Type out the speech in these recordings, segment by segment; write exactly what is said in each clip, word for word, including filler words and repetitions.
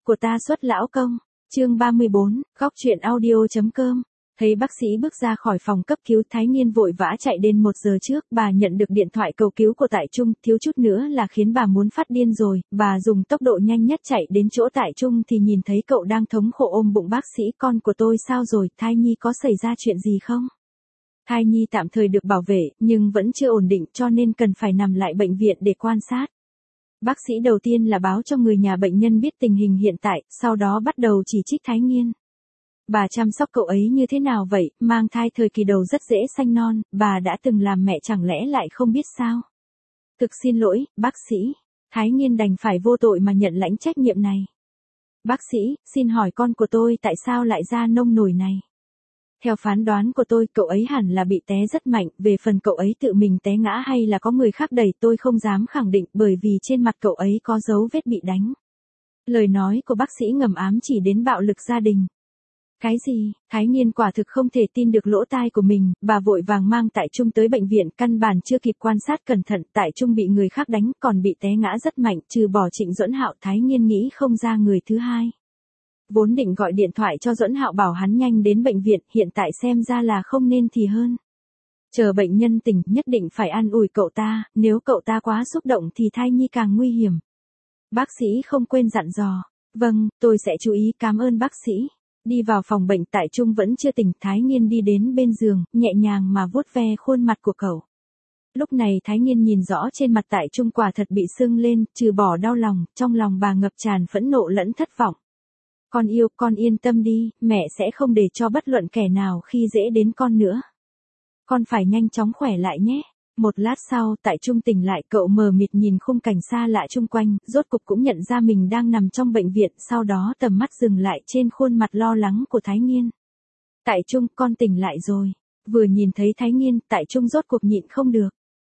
của ta xuất lão công. Chương ba mươi bốn, góc truyện audio.com. Thấy bác sĩ bước ra khỏi phòng cấp cứu, Thái Nghiên vội vã chạy đến một giờ trước, bà nhận được điện thoại cầu cứu của Tại Trung, thiếu chút nữa là khiến bà muốn phát điên rồi, bà dùng tốc độ nhanh nhất chạy đến chỗ Tại Trung thì nhìn thấy cậu đang thống khổ ôm bụng. Bác sĩ, con của tôi sao rồi, thai nhi có xảy ra chuyện gì không? Thai nhi tạm thời được bảo vệ, nhưng vẫn chưa ổn định cho nên cần phải nằm lại bệnh viện để quan sát. Bác sĩ đầu tiên là báo cho người nhà bệnh nhân biết tình hình hiện tại, sau đó bắt đầu chỉ trích Thái Nghiên. Bà chăm sóc cậu ấy như thế nào vậy, mang thai thời kỳ đầu rất dễ sanh non, bà đã từng làm mẹ chẳng lẽ lại không biết sao? Thực xin lỗi, bác sĩ. Thái Nghiên đành phải vô tội mà nhận lãnh trách nhiệm này. Bác sĩ, xin hỏi con của tôi tại sao lại ra nông nổi này? Theo phán đoán của tôi, cậu ấy hẳn là bị té rất mạnh, về phần cậu ấy tự mình té ngã hay là có người khác đẩy tôi không dám khẳng định bởi vì trên mặt cậu ấy có dấu vết bị đánh. Lời nói của bác sĩ ngầm ám chỉ đến bạo lực gia đình. Cái gì? Thái Nghiên quả thực không thể tin được lỗ tai của mình, bà vội vàng mang Tại Trung tới bệnh viện, căn bản chưa kịp quan sát cẩn thận, Tại Trung bị người khác đánh, còn bị té ngã rất mạnh, trừ bỏ Trịnh Duẫn Hạo, Thái Nghiên nghĩ không ra người thứ hai. Vốn định gọi điện thoại cho Duẫn Hạo bảo hắn nhanh đến bệnh viện, hiện tại xem ra là không nên thì hơn. Chờ bệnh nhân tỉnh, nhất định phải an ủi cậu ta, nếu cậu ta quá xúc động thì thai nhi càng nguy hiểm. Bác sĩ không quên dặn dò. Vâng, tôi sẽ chú ý, cảm ơn bác sĩ. Đi vào phòng bệnh, Tại Trung vẫn chưa tỉnh, Thái Nghiên đi đến bên giường, nhẹ nhàng mà vuốt ve khuôn mặt của cậu. Lúc này Thái Nghiên nhìn rõ trên mặt Tại Trung quả thật bị sưng lên, trừ bỏ đau lòng, trong lòng bà ngập tràn phẫn nộ lẫn thất vọng. Con yêu, con yên tâm đi, mẹ sẽ không để cho bất luận kẻ nào khi dễ đến con nữa. Con phải nhanh chóng khỏe lại nhé. Một lát sau, Tại Trung tỉnh lại, cậu mờ mịt nhìn khung cảnh xa lạ chung quanh, rốt cục cũng nhận ra mình đang nằm trong bệnh viện, sau đó tầm mắt dừng lại trên khuôn mặt lo lắng của Thái Nghiên. Tại Trung, con tỉnh lại rồi. Vừa nhìn thấy Thái Nghiên, Tại Trung rốt cuộc nhịn không được.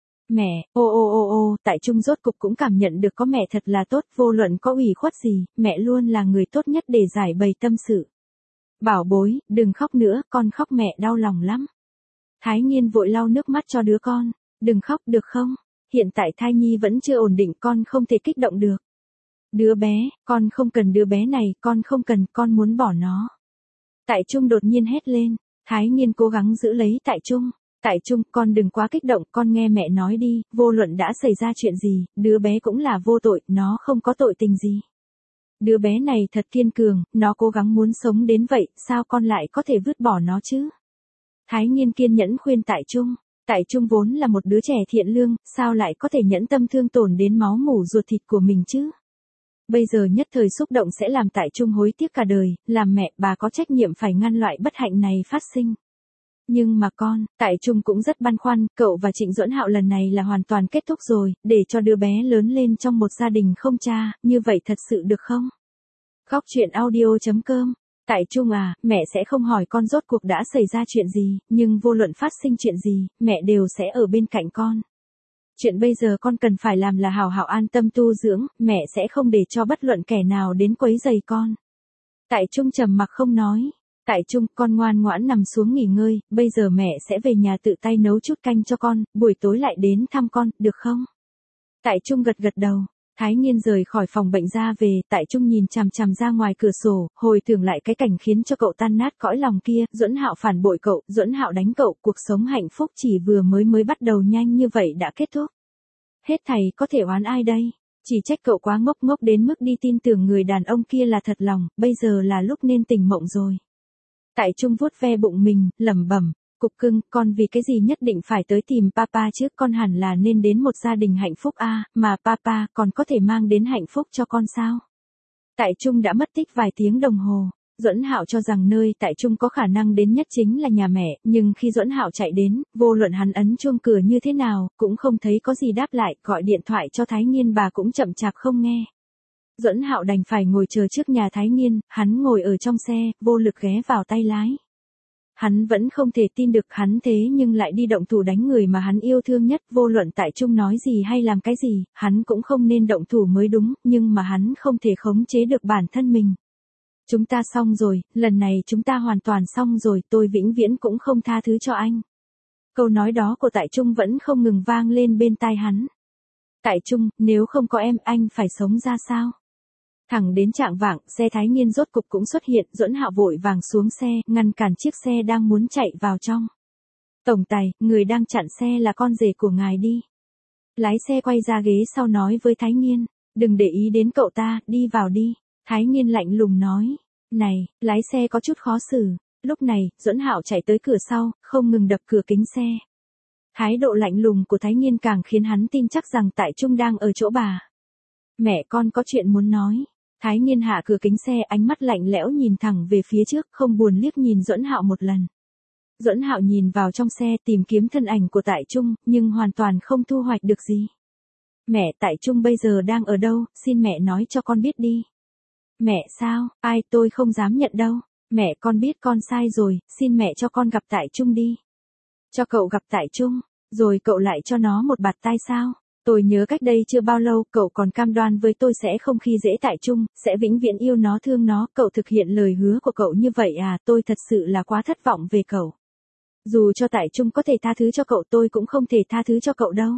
Mẹ, ô ô ô ô, Tại Trung rốt cục cũng cảm nhận được có mẹ thật là tốt, vô luận có ủy khuất gì, mẹ luôn là người tốt nhất để giải bày tâm sự. Bảo bối, đừng khóc nữa, con khóc mẹ đau lòng lắm. Thái Nghiên vội lau nước mắt cho đứa con. Đừng khóc được không? Hiện tại thai nhi vẫn chưa ổn định, con không thể kích động được. Đứa bé, con không cần đứa bé này, con không cần, con muốn bỏ nó. Tại Trung đột nhiên hét lên. Thái Nghiên cố gắng giữ lấy Tại Trung. Tại Trung, con đừng quá kích động, con nghe mẹ nói đi, vô luận đã xảy ra chuyện gì, đứa bé cũng là vô tội, nó không có tội tình gì. Đứa bé này thật kiên cường, nó cố gắng muốn sống đến vậy, sao con lại có thể vứt bỏ nó chứ? Thái Nghiên kiên nhẫn khuyên Tại Trung. Tại Trung vốn là một đứa trẻ thiện lương, sao lại có thể nhẫn tâm thương tổn đến máu mủ ruột thịt của mình chứ? Bây giờ nhất thời xúc động sẽ làm Tại Trung hối tiếc cả đời, làm mẹ bà có trách nhiệm phải ngăn loại bất hạnh này phát sinh. Nhưng mà con, Tại Trung cũng rất băn khoăn, cậu và Trịnh Duẫn Hạo lần này là hoàn toàn kết thúc rồi, để cho đứa bé lớn lên trong một gia đình không cha, như vậy thật sự được không? Góc truyện audio.com. Tại Trung à, mẹ sẽ không hỏi con rốt cuộc đã xảy ra chuyện gì, nhưng vô luận phát sinh chuyện gì, mẹ đều sẽ ở bên cạnh con. Chuyện bây giờ con cần phải làm là hào hào an tâm tu dưỡng, mẹ sẽ không để cho bất luận kẻ nào đến quấy rầy con. Tại Trung trầm mặc không nói. Tại Trung, con ngoan ngoãn nằm xuống nghỉ ngơi, bây giờ mẹ sẽ về nhà tự tay nấu chút canh cho con, buổi tối lại đến thăm con, được không? Tại Trung gật gật đầu. Thái Nghiên rời khỏi phòng bệnh ra về, Tại Trung nhìn chằm chằm ra ngoài cửa sổ, hồi tưởng lại cái cảnh khiến cho cậu tan nát cõi lòng kia, Duẫn Hạo phản bội cậu, Duẫn Hạo đánh cậu, cuộc sống hạnh phúc chỉ vừa mới mới bắt đầu nhanh như vậy đã kết thúc. Hết thảy có thể oán ai đây? Chỉ trách cậu quá ngốc ngốc đến mức đi tin tưởng người đàn ông kia là thật lòng, bây giờ là lúc nên tỉnh mộng rồi. Tại Trung vuốt ve bụng mình, lẩm bẩm. Cục cưng, con vì cái gì nhất định phải tới tìm papa chứ, con hẳn là nên đến một gia đình hạnh phúc a, à, mà papa còn có thể mang đến hạnh phúc cho con sao? Tại Trung đã mất tích vài tiếng đồng hồ, Duẫn Hạo cho rằng nơi Tại Trung có khả năng đến nhất chính là nhà mẹ, nhưng khi Duẫn Hạo chạy đến, vô luận hắn ấn chuông cửa như thế nào, cũng không thấy có gì đáp lại, gọi điện thoại cho Thái Nghiên bà cũng chậm chạp không nghe. Duẫn Hạo đành phải ngồi chờ trước nhà Thái Nghiên, hắn ngồi ở trong xe, vô lực ghé vào tay lái. Hắn vẫn không thể tin được hắn thế nhưng lại đi động thủ đánh người mà hắn yêu thương nhất, vô luận Tại Trung nói gì hay làm cái gì, hắn cũng không nên động thủ mới đúng, nhưng mà hắn không thể khống chế được bản thân mình. Chúng ta xong rồi, lần này chúng ta hoàn toàn xong rồi, tôi vĩnh viễn cũng không tha thứ cho anh. Câu nói đó của Tại Trung vẫn không ngừng vang lên bên tai hắn. Tại Trung, nếu không có em, anh phải sống ra sao? Thẳng đến trạng vạng, xe Thái Nhiên rốt cục cũng xuất hiện, Duẫn Hạo vội vàng xuống xe, ngăn cản chiếc xe đang muốn chạy vào trong. Tổng tài, người đang chặn xe là con rể của ngài đi. Lái xe quay ra ghế sau nói với Thái Nhiên, đừng để ý đến cậu ta, đi vào đi. Thái Nhiên lạnh lùng nói, này, lái xe có chút khó xử. Lúc này, Duẫn Hạo chạy tới cửa sau, không ngừng đập cửa kính xe. Thái độ lạnh lùng của Thái Nhiên càng khiến hắn tin chắc rằng Tại Trung đang ở chỗ bà. Mẹ con có chuyện muốn nói. Thái Nhiên hạ cửa kính xe, ánh mắt lạnh lẽo nhìn thẳng về phía trước, không buồn liếc nhìn Duẫn Hạo một lần. Duẫn Hạo nhìn vào trong xe tìm kiếm thân ảnh của Tại Trung, nhưng hoàn toàn không thu hoạch được gì. Mẹ, Tại Trung bây giờ đang ở đâu, xin mẹ nói cho con biết đi. Mẹ sao, ai, tôi không dám nhận đâu. Mẹ, con biết con sai rồi, xin mẹ cho con gặp Tại Trung đi. Cho cậu gặp Tại Trung, rồi cậu lại cho nó một bạt tai sao? Tôi nhớ cách đây chưa bao lâu, cậu còn cam đoan với tôi sẽ không khi dễ Tại Trung, sẽ vĩnh viễn yêu nó thương nó, cậu thực hiện lời hứa của cậu như vậy à, tôi thật sự là quá thất vọng về cậu. Dù cho Tại Trung có thể tha thứ cho cậu, tôi cũng không thể tha thứ cho cậu đâu.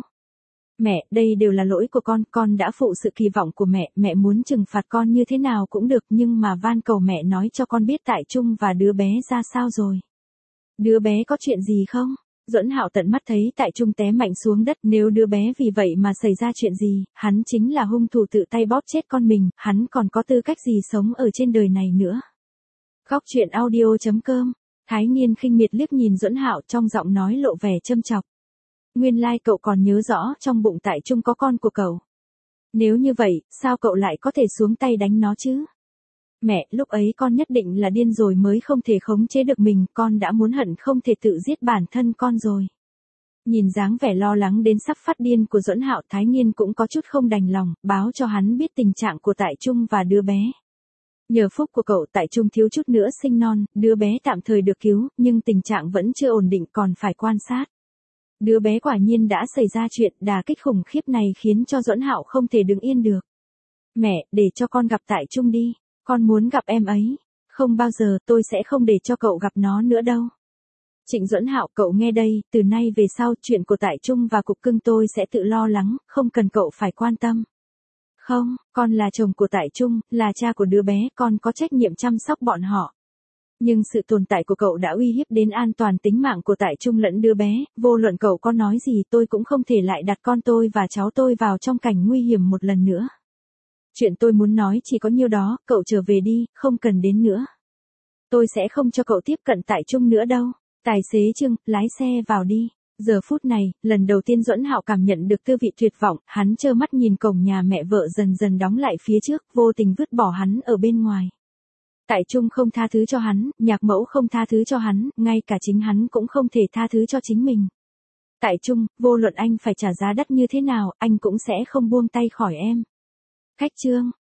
Mẹ, đây đều là lỗi của con, con đã phụ sự kỳ vọng của mẹ, mẹ muốn trừng phạt con như thế nào cũng được, nhưng mà van cầu mẹ nói cho con biết Tại Trung và đứa bé ra sao rồi. Đứa bé có chuyện gì không? Duẫn Hạo tận mắt thấy Tại Trung té mạnh xuống đất, nếu đứa bé vì vậy mà xảy ra chuyện gì, hắn chính là hung thủ tự tay bóp chết con mình, hắn còn có tư cách gì sống ở trên đời này nữa. Góc truyện audio chấm com. Thái Nhiên khinh miệt liếc nhìn Duẫn Hạo, trong giọng nói lộ vẻ châm chọc. Nguyên lai cậu còn nhớ rõ trong bụng Tại Trung có con của cậu. Nếu như vậy, sao cậu lại có thể xuống tay đánh nó chứ? Mẹ, lúc ấy con nhất định là điên rồi mới không thể khống chế được mình, con đã muốn hận không thể tự giết bản thân con rồi. Nhìn dáng vẻ lo lắng đến sắp phát điên của Duẫn Hạo, Thái Nhiên cũng có chút không đành lòng, báo cho hắn biết tình trạng của Tại Trung và đứa bé. Nhờ phúc của cậu, Tại Trung thiếu chút nữa sinh non, đứa bé tạm thời được cứu, nhưng tình trạng vẫn chưa ổn định, còn phải quan sát. Đứa bé quả nhiên đã xảy ra chuyện, đả kích khủng khiếp này khiến cho Duẫn Hạo không thể đứng yên được. Mẹ, để cho con gặp Tại Trung đi, con muốn gặp em ấy. Không bao giờ, tôi sẽ không để cho cậu gặp nó nữa đâu. Trịnh Duẫn Hạo, cậu nghe đây, từ nay về sau, chuyện của Tại Trung và cục cưng tôi sẽ tự lo lắng, không cần cậu phải quan tâm. Không, con là chồng của Tại Trung, là cha của đứa bé, con có trách nhiệm chăm sóc bọn họ. Nhưng sự tồn tại của cậu đã uy hiếp đến an toàn tính mạng của Tại Trung lẫn đứa bé, vô luận cậu có nói gì tôi cũng không thể lại đặt con tôi và cháu tôi vào trong cảnh nguy hiểm một lần nữa. Chuyện tôi muốn nói chỉ có nhiêu đó, cậu trở về đi, không cần đến nữa. Tôi sẽ không cho cậu tiếp cận Tại Trung nữa đâu. Tài xế Trương, lái xe vào đi. Giờ phút này, lần đầu tiên Duẫn Hạo cảm nhận được tư vị tuyệt vọng, hắn trơ mắt nhìn cổng nhà mẹ vợ dần dần đóng lại phía trước, vô tình vứt bỏ hắn ở bên ngoài. Tại Trung không tha thứ cho hắn, nhạc mẫu không tha thứ cho hắn, ngay cả chính hắn cũng không thể tha thứ cho chính mình. Tại Trung, vô luận anh phải trả giá đắt như thế nào, anh cũng sẽ không buông tay khỏi em. Khách Trương,